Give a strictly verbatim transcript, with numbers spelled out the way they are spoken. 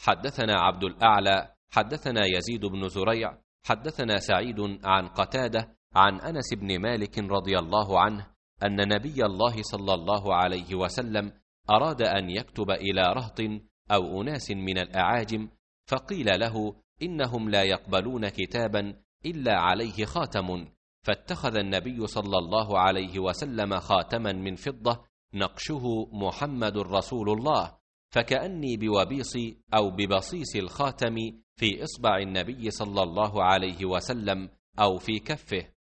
حدثنا عبد الأعلى حدثنا يزيد بن زريع حدثنا سعيد عن قتادة عن أنس بن مالك رضي الله عنه أن نبي الله صلى الله عليه وسلم أراد أن يكتب إلى رهط أو أناس من الأعاجم، فقيل له إنهم لا يقبلون كتابا إلا عليه خاتم، فاتخذ النبي صلى الله عليه وسلم خاتما من فضة نقشه محمد رسول الله، فكأني بوبيص أو ببصيص الخاتم في إصبع النبي صلى الله عليه وسلم أو في كفه.